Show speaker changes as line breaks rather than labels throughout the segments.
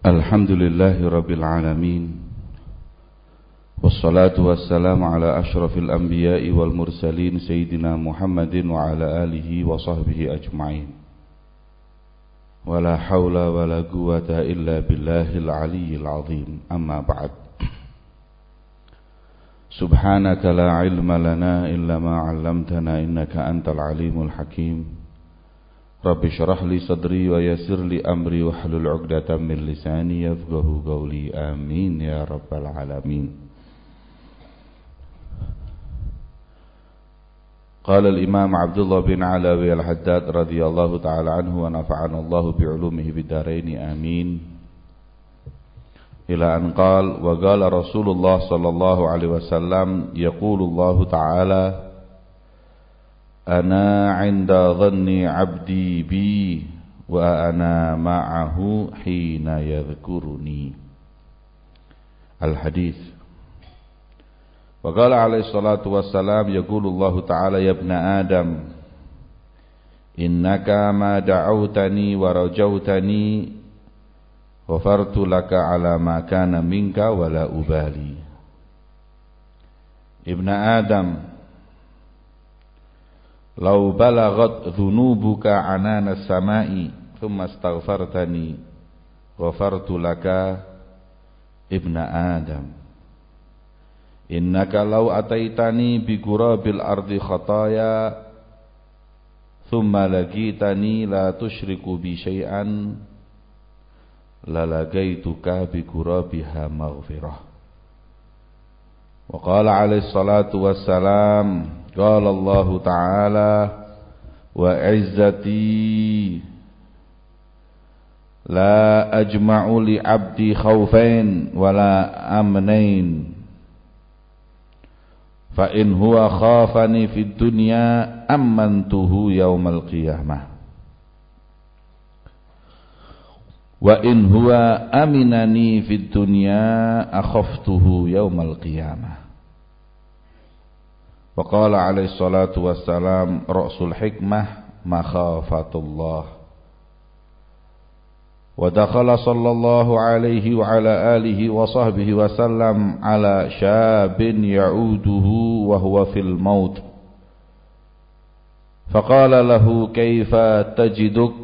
Alhamdulillahi Rabbil Alamin. Wassalatu wassalamu ala ashrafil anbiya'i wal mursalin Sayyidina Muhammadin wa ala alihi wa sahbihi ajma'in. Wa la hawla wa la quwwata illa billahil aliyyil azim. Amma ba'd. Subhanaka la ilma lana illa ma 'allamtana innaka antal alimul hakim. Rabbi syrah li sadri wa yassir li amri wahlul 'uqdatam min lisani yafqahu qawli. Amin ya rabbal alamin. Qala al-Imam Abdullah bin Alawi al-Haddad radhiyallahu ta'ala anhu wa nafa'ana Allah bi'ulumihi bid-dharain amin. Ila an qala wa qala Rasulullah sallallahu alaihi wasallam yaqulu Allah ta'ala Ana 'inda dhanni 'abdi bi wa ana ma'ahu hina yadhkuruni. Al-hadis. Wa qala alaihi salatu wassalam yaqulu Allah ta'ala ya ibna Adam innaka ma da'awtani wa rajawtani ghafartu laka ala ma kana minka wa la ubali. Ibna Adam, Lau balagat dhunubuka anana samai thumma astaghfartani ghafartu laka ibna Adam. Innaka lau ataitani bi qurabil ardi khataya thumma lagitani la tusyriku bi syai'an lalagaituka bi qurabiha maghfirah. Wa qala alaihi salatu wassalam Qala Allah Ta'ala wa izzati la ajma'u li 'abdi khawfain wa la amnain fa in huwa khafani fid dunya amantuhu yaumal qiyamah wa in huwa aminani fid dunya akhaftuhu yaumal qiyamah. Wa qala alaihi salatu wassalam ra'sul hikmah makhafatullah. Wa dakhala sallallahu alaihi wa ala alihi wa sahbihi wa sallam ala syabin ya'uduhu wa huwa fil maut. Faqala lahu kaifa tajiduk?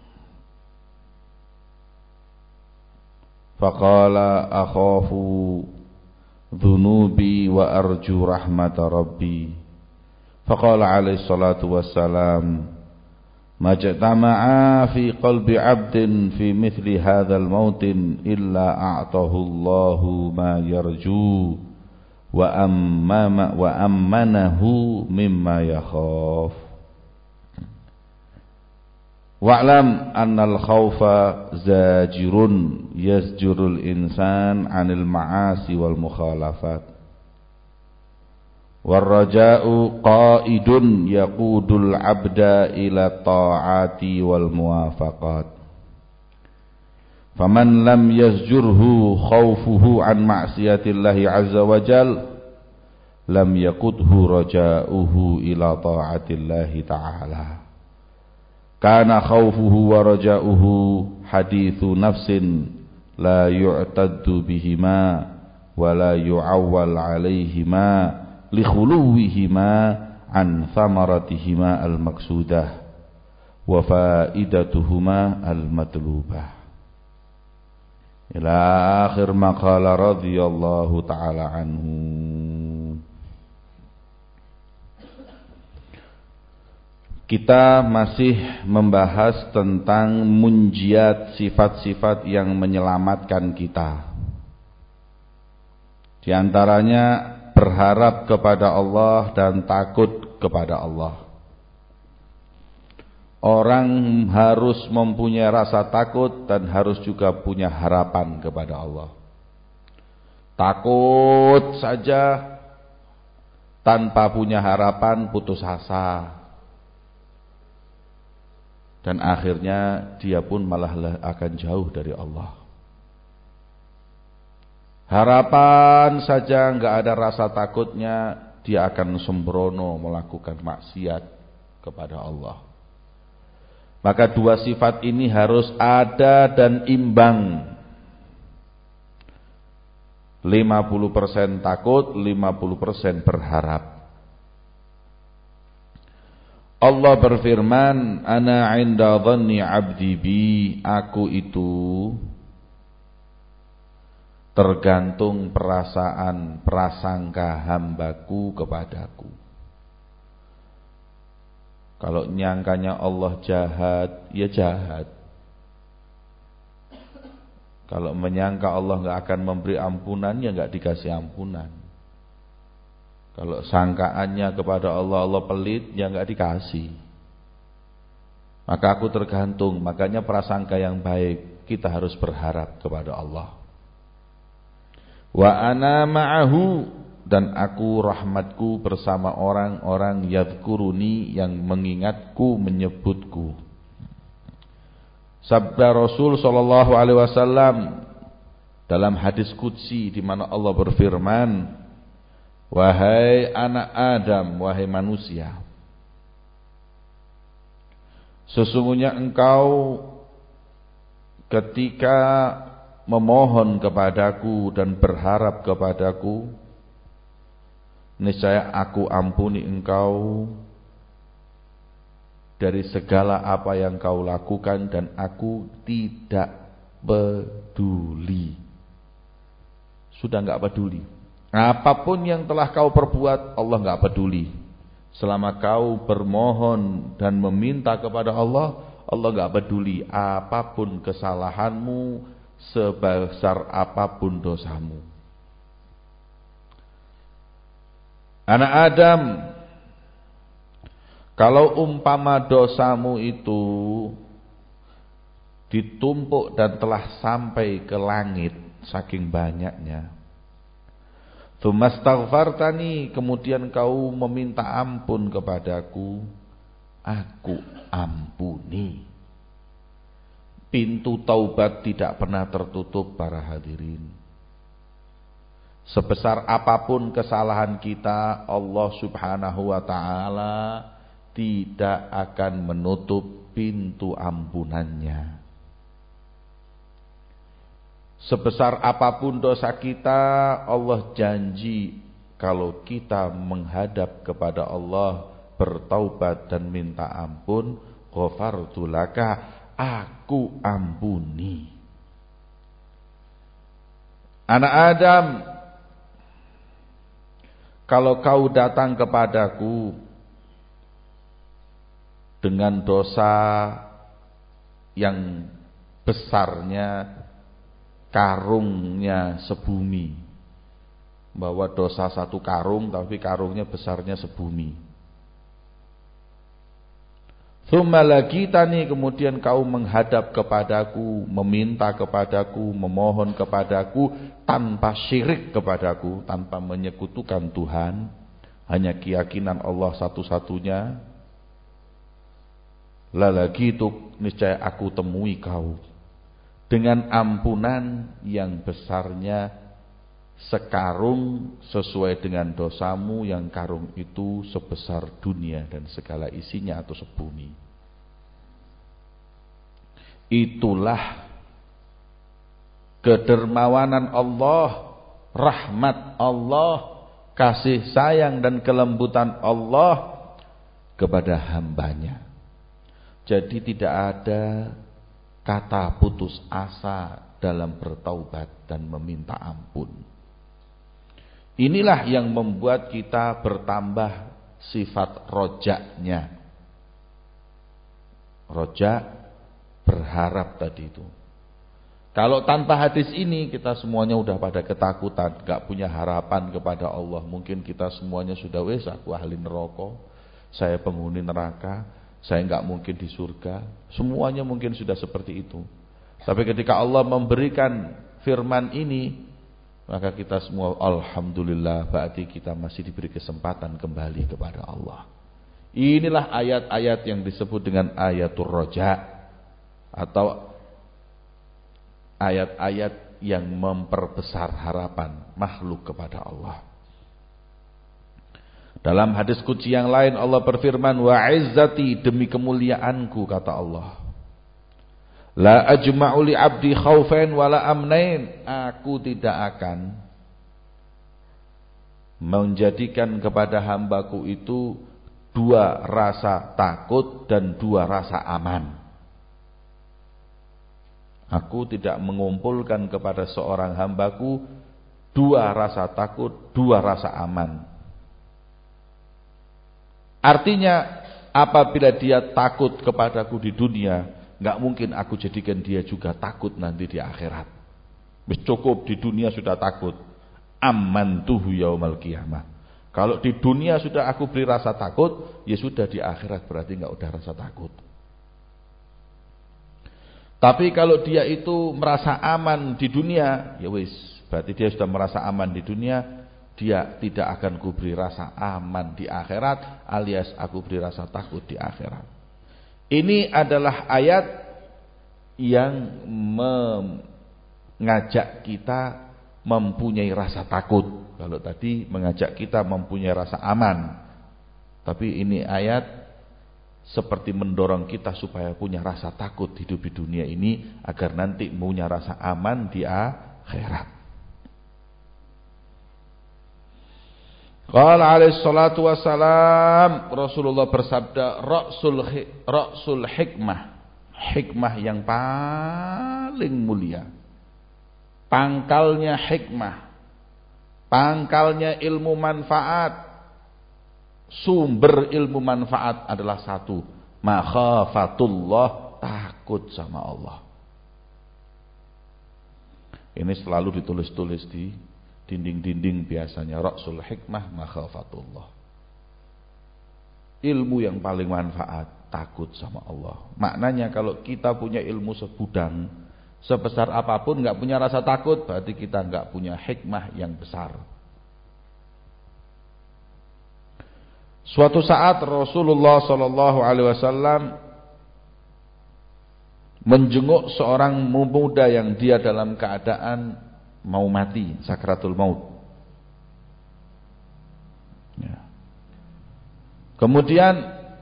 Faqala akhafu dhunubi wa arju rahmata rabbi. Faqala alaihi salatu wassalam majtama'a fi qalbi 'abdin fi mithli hadzal mautin illa a'tahu Allahu ma yarju wa ammanahu mimma yakhaf. Wa'lam annal khawfa zajirun yasjurul insan 'anil ma'asi wal mukhalafat. War raja'u qa'idun yaqudul 'abda ila ta'ati wal muwafaqat. Faman lam yasjurhu khawfuhu 'an ma'siyatillahi 'azza wa jalla lam yaqudhu raja'uhu ila ta'atillahi ta'ala. Kana khawfuhu wa raja'uhu hadithu nafsin la yu'taddu bihima wa la yu'awwal alaihima li khuluwihima an thamaratihima al-maqsudah wa faidatuhuma al-matlubah. Ila akhir maqala radhiyallahu ta'ala anhu. Kita masih membahas tentang munjiat, sifat-sifat yang menyelamatkan kita. Di antaranya berharap kepada Allah dan takut kepada Allah. Orang harus mempunyai rasa takut dan harus juga punya harapan kepada Allah. Takut saja tanpa punya harapan putus asa. Dan akhirnya dia pun malah akan jauh dari Allah. Harapan saja enggak ada rasa takutnya, dia akan sembrono melakukan maksiat kepada Allah. Maka dua sifat ini harus ada dan imbang 50% takut, 50% berharap. Allah berfirman, ana 'inda dhanni 'abdi bi, aku itu tergantung perasaan, prasangka hambaku kepadaku. Kalau nyangkanya Allah jahat, ya jahat. Kalau menyangka Allah enggak akan memberi ampunan, ya enggak dikasih ampunan. Kalau sangkaannya kepada Allah, Allah pelit, ya enggak dikasih. Maka aku tergantung, makanya prasangka yang baik, kita harus berharap kepada Allah. Wa ana ma'ahu, dan aku rahmatku bersama orang-orang yadhkuruni yang mengingatku, menyebutku. Sabda Rasul sallallahu alaihi wasallam dalam hadis qudsi di mana Allah berfirman, wahai anak Adam, wahai manusia, sesungguhnya engkau ketika memohon kepadaku dan berharap kepadaku, niscaya aku ampuni engkau dari segala apa yang kau lakukan dan aku tidak peduli. Sudah enggak peduli. Apapun yang telah kau perbuat, Allah enggak peduli. Selama kau bermohon dan meminta kepada Allah, Allah enggak peduli apapun kesalahanmu, sebesar apapun dosamu. Anak Adam, kalau umpama dosamu itu ditumpuk dan telah sampai ke langit saking banyaknya, Tsumastaghfartani, kemudian kau meminta ampun kepadaku, aku ampuni. Pintu taubat tidak pernah tertutup para hadirin. Sebesar apapun kesalahan kita, Allah Subhanahu wa ta'ala tidak akan menutup pintu ampunannya. Sebesar apapun dosa kita, Allah janji kalau kita menghadap kepada Allah, bertaubat dan minta ampun, ghafartu laka, aku ampuni. Anak Adam, kalau kau datang kepadaku dengan dosa yang besarnya karungnya sebumi, bawa dosa satu karung tapi karungnya besarnya sebumi. Tsumma laqitani, kemudian kau menghadap kepadaku, meminta kepadaku, memohon kepadaku tanpa syirik kepadaku, tanpa menyekutukan Tuhan, hanya keyakinan Allah satu-satunya. Lalagitu, niscaya aku temui kau dengan ampunan yang besarnya sekarung sesuai dengan dosamu, yang karung itu sebesar dunia dan segala isinya atau sebumi. Itulah kedermawanan Allah, rahmat Allah, kasih sayang dan kelembutan Allah kepada hambanya. Jadi tidak ada kata putus asa dalam bertaubat dan meminta ampun. Inilah yang membuat kita bertambah sifat rojaknya. Rojak, berharap tadi itu. Kalau tanpa hadis ini kita semuanya udah pada ketakutan, gak punya harapan kepada Allah. Mungkin kita semuanya sudah wes, aku ahli neraka, saya penghuni neraka, saya gak mungkin di surga. Semuanya mungkin sudah seperti itu. Tapi ketika Allah memberikan firman ini, maka kita semua alhamdulillah, berarti kita masih diberi kesempatan kembali kepada Allah. Inilah ayat-ayat yang disebut dengan ayatul roja, atau ayat-ayat yang memperbesar harapan makhluk kepada Allah. Dalam hadis qudsi yang lain Allah berfirman, wa izzati, demi kemuliaanku, kata Allah, la ajma'u li abdi khaufain wala amnain, aku tidak akan menjadikan kepada hambaku itu 2 rasa takut dan 2 rasa aman. Aku tidak mengumpulkan kepada seorang hambaku 2 rasa takut, 2 rasa aman. Artinya apabila dia takut kepadaku di dunia, enggak mungkin aku jadikan dia juga takut nanti di akhirat. Cukup di dunia sudah takut. Amantuhu yaumal qiyamah. Kalau di dunia sudah aku beri rasa takut, ya sudah di akhirat berarti enggak udah rasa takut. Tapi kalau dia itu merasa aman di dunia, ya wis, berarti dia sudah merasa aman di dunia, dia tidak akan kuberi rasa aman di akhirat, alias aku beri rasa takut di akhirat. Ini adalah ayat yang mengajak kita mempunyai rasa takut. Kalau tadi mengajak kita mempunyai rasa aman, tapi ini ayat seperti mendorong kita supaya punya rasa takut hidup di dunia ini, agar nanti punya rasa aman di akhirat. Qala alaihi salatu wassalam, Rasulullah bersabda, ra'sul hikmah, hikmah yang paling mulia, pangkalnya hikmah, pangkalnya ilmu manfaat, sumber ilmu manfaat adalah satu, makhafatullah, takut sama Allah. Ini selalu ditulis-tulis di dinding-dinding biasanya, ra'sul hikmah makhafatullah. Ilmu yang paling manfaat, takut sama Allah. Maknanya kalau kita punya ilmu segudang, sebesar apapun enggak punya rasa takut, berarti kita enggak punya hikmah yang besar. Suatu saat Rasulullah sallallahu alaihi wasallam menjenguk seorang pemuda yang dia dalam keadaan mau mati, sakratul maut. Ya. Kemudian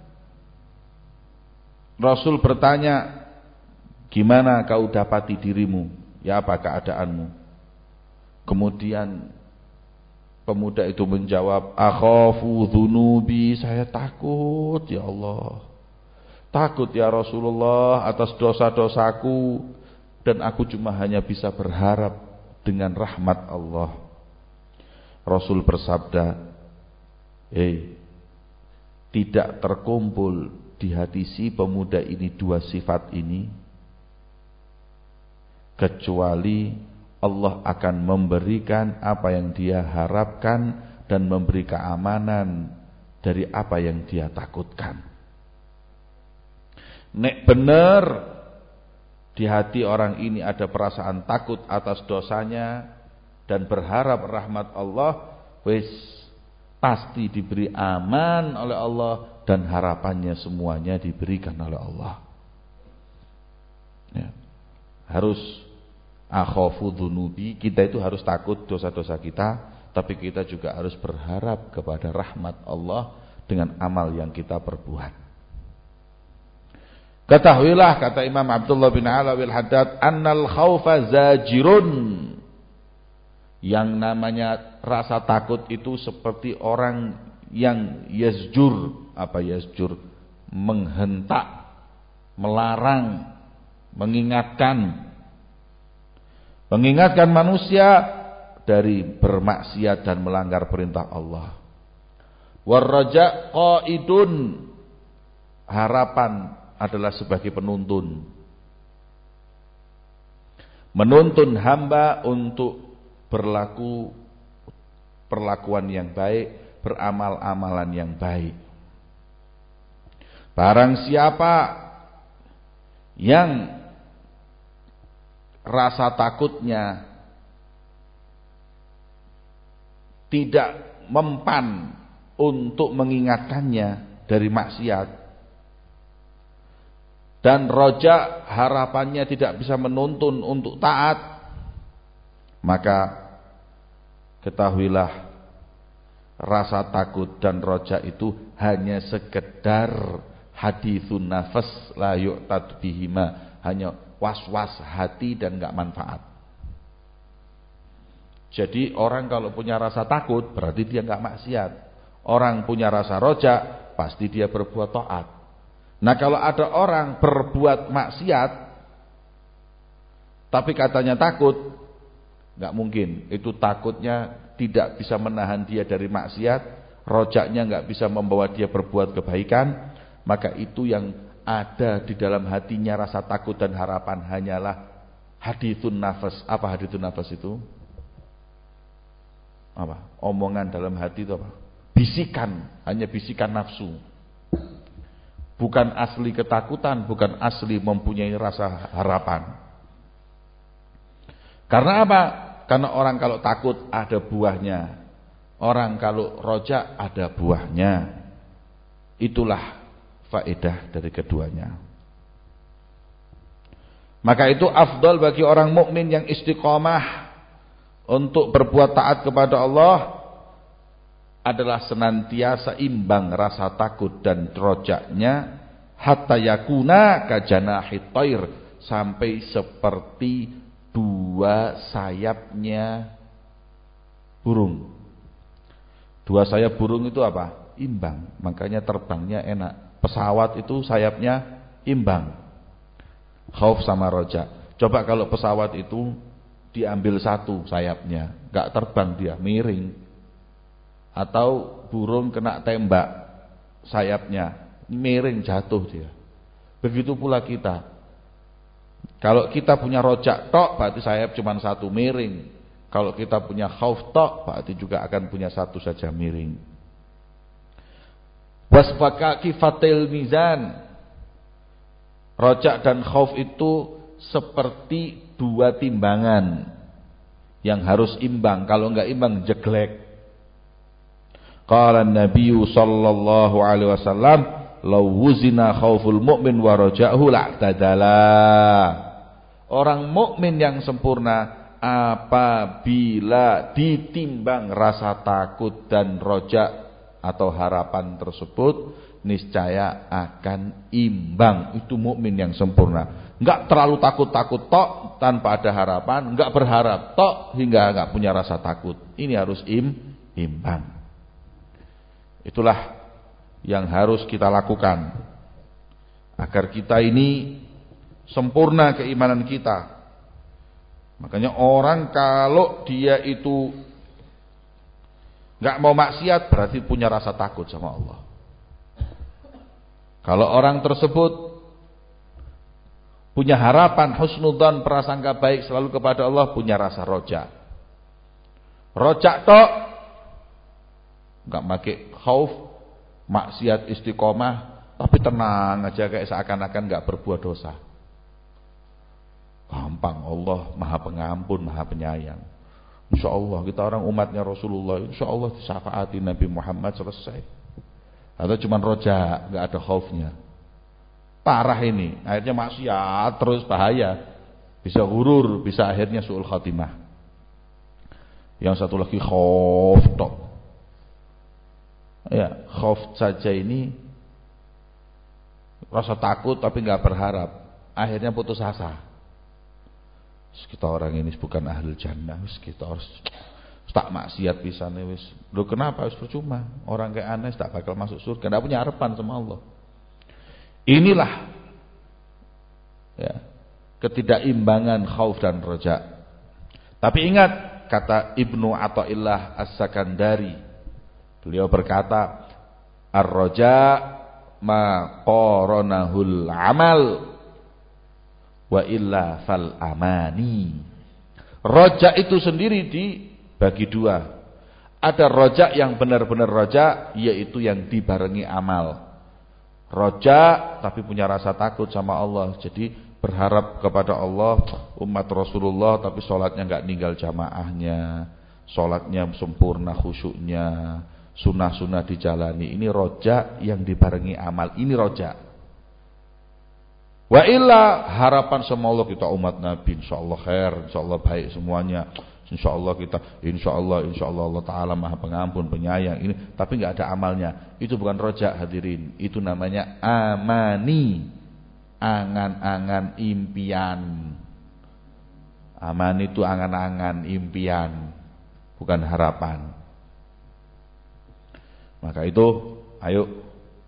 Rasul bertanya, "Gimana kau dapati dirimu? Ya, apa keadaanmu?" Kemudian pemuda itu menjawab, "Akhafu dzunubi, saya takut ya Allah. Takut ya Rasulullah atas dosa-dosaku, dan aku cuma hanya bisa berharap dengan rahmat Allah." Rasul bersabda, tidak terkumpul di hati si pemuda ini 2 sifat ini, kecuali Allah akan memberikan apa yang dia harapkan dan memberi keamanan dari apa yang dia takutkan. Nek benar di hati orang ini ada perasaan takut atas dosanya dan berharap rahmat Allah, wis pasti diberi aman oleh Allah dan harapannya semuanya diberikan oleh Allah. Ya. Harus akhafu dzunubi, kita itu harus takut dosa-dosa kita, tapi kita juga harus berharap kepada rahmat Allah dengan amal yang kita perbuat. Ketahuilah, kata Imam Abdullah bin Alawi al-Haddad, annal khaufa zajirun, yang namanya rasa takut itu seperti orang yang yasjur, apa yasjur, menghentak, melarang, mengingatkan manusia dari bermaksiat dan melanggar perintah Allah. Warraja qaidun, harapan adalah sebagai penuntun, menuntun hamba untuk berlaku perlakuan yang baik, beramal amalan yang baik. Barang siapa yang rasa takutnya tidak mempan untuk mengingatkannya dari maksiat, dan roja harapannya tidak bisa menuntun untuk taat, maka ketahuilah rasa takut dan roja itu hanya sekedar hadithun nafas la yu'tad bihima, hanya was-was hati dan enggak manfaat. Jadi orang kalau punya rasa takut berarti dia enggak maksiat. Orang punya rasa roja pasti dia berbuat taat. Nah, kalau ada orang berbuat maksiat tapi katanya takut, enggak mungkin. Itu takutnya tidak bisa menahan dia dari maksiat, rojaknya enggak bisa membawa dia berbuat kebaikan, maka itu yang ada di dalam hatinya rasa takut dan harapan hanyalah hadithun nafas. Apa hadithun nafas itu? Apa? Omongan dalam hati itu apa? Bisikan, hanya bisikan nafsu. Bukan asli ketakutan, bukan asli mempunyai rasa harapan. Karena apa? Karena orang kalau takut ada buahnya. Orang kalau rojak ada buahnya. Itulah faedah dari keduanya. Maka itu afdal bagi orang mukmin yang istiqomah untuk berbuat taat kepada Allah adalah senantiasa imbang rasa takut dan rojaknya hatta yakuna kajanahit thair, sampai seperti dua sayapnya burung. Dua sayap burung itu apa? Imbang, makanya terbangnya enak. Pesawat itu sayapnya imbang. Khauf sama roja. Coba kalau pesawat itu diambil satu sayapnya, gak terbang dia, miring. Atau burung kena tembak sayapnya, miring, jatuh dia. Begitu pula kita. Kalau kita punya rojak tok, berarti sayap cuma satu, miring. Kalau kita punya khauf tok, berarti juga akan punya satu saja, miring. Wasfaka kifatil mizan. Rojak dan khauf itu seperti dua timbangan yang harus imbang. Kalau enggak imbang jeglek. Qala Nabi sallallahu alaihi wasallam, "Law wuzina khauful mu'min wa raja'uhu la'tadala." Orang mukmin yang sempurna apabila ditimbang rasa takut dan rojak atau harapan tersebut, niscaya akan imbang. Itu mukmin yang sempurna. Enggak terlalu takut-takut tok tanpa ada harapan, enggak berharap tok hingga enggak punya rasa takut. Ini harus imbang. Itulah yang harus kita lakukan agar kita ini sempurna keimanan kita. Makanya orang kalau dia itu enggak mau maksiat berarti punya rasa takut sama Allah. Kalau orang tersebut punya harapan husnudzan, prasangka baik selalu kepada Allah, punya rasa roja. Rojak tok enggak pakai khauf, maksiat istiqomah, tapi tenang aja kayak seakan-akan enggak berbuat dosa. Gampang, Allah Maha Pengampun, Maha Penyayang. InsyaAllah kita orang umatnya Rasulullah, InsyaAllah disyafaati Nabi Muhammad, selesai. Atau cuma roja, enggak ada khaufnya. Parah ini, akhirnya maksiat terus, bahaya. Bisa gurur, bisa akhirnya su'ul khatimah. Yang satu lagi khauf tok. Ya, khauf saja ini rasa takut tapi enggak berharap, akhirnya putus asa. Kita orang ini bukan ahli jannah, kita harus tak maksiat pisane wis. Lho kenapa wis percuma? Orang kayak aneh tak bakal masuk surga, enggak punya harapan sama Allah. Inilah ya, ketidakimbangan khauf dan roja. Tapi ingat kata Ibnu Athaillah As-Sakandari, beliau berkata, ar-roja ma qaranahul amal wa illa fal amani. Roja itu sendiri dibagi dua. Ada roja yang benar-benar roja, yaitu yang dibarengi amal. Roja tapi punya rasa takut sama Allah, jadi berharap kepada Allah, umat Rasulullah, tapi sholatnya enggak ninggal jamaahnya, sholatnya sempurna khusyuknya, sunnah-sunnah dijalani. Ini roja yang dibarengi amal, ini roja. Wa illa harapan sama Allah, kita umat Nabi insyaallah khair, insyaallah baik semuanya, insyaallah kita insyaallah Allah Ta'ala Maha Pengampun Penyayang ini, tapi enggak ada amalnya. Itu bukan roja hadirin, itu namanya amani, angan-angan impian. Amani itu angan-angan impian. bukan harapan. Maka itu, ayo,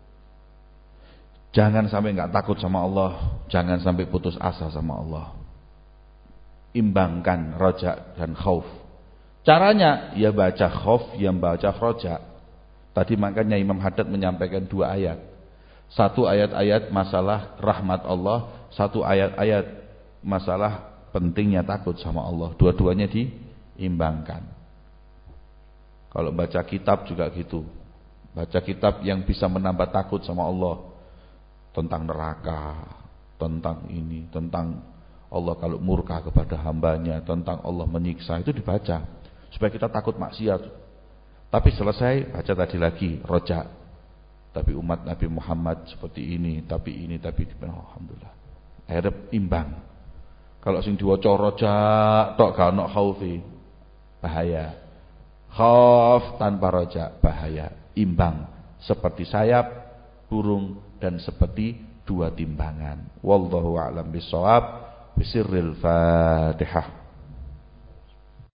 jangan sampai enggak takut sama Allah, jangan sampai putus asa sama Allah. Imbangkan roja dan khauf. Caranya, ya baca khauf, ya baca roja. Tadi makanya Imam Haddad menyampaikan 2 ayat. Satu ayat-ayat masalah rahmat Allah, satu ayat-ayat masalah pentingnya takut sama Allah. Dua-duanya diimbangkan. Kalau baca kitab juga gitu. Baca kitab yang bisa menambah takut sama Allah. Tentang neraka, tentang ini, tentang Allah kalau murka kepada hambanya, tentang Allah menyiksa, itu dibaca supaya kita takut maksiat. Tapi selesai, baca tadi lagi roja. Tapi umat Nabi Muhammad seperti ini, tapi alhamdulillah. Akhirnya imbang. Kalau sing diwaca roja tok gak ono khaufi, bahaya. Khauf tanpa roja, bahaya. Imbang seperti sayap burung dan seperti 2 timbangan. Wallahu a'lam bishawab. Bisirril Fatihah.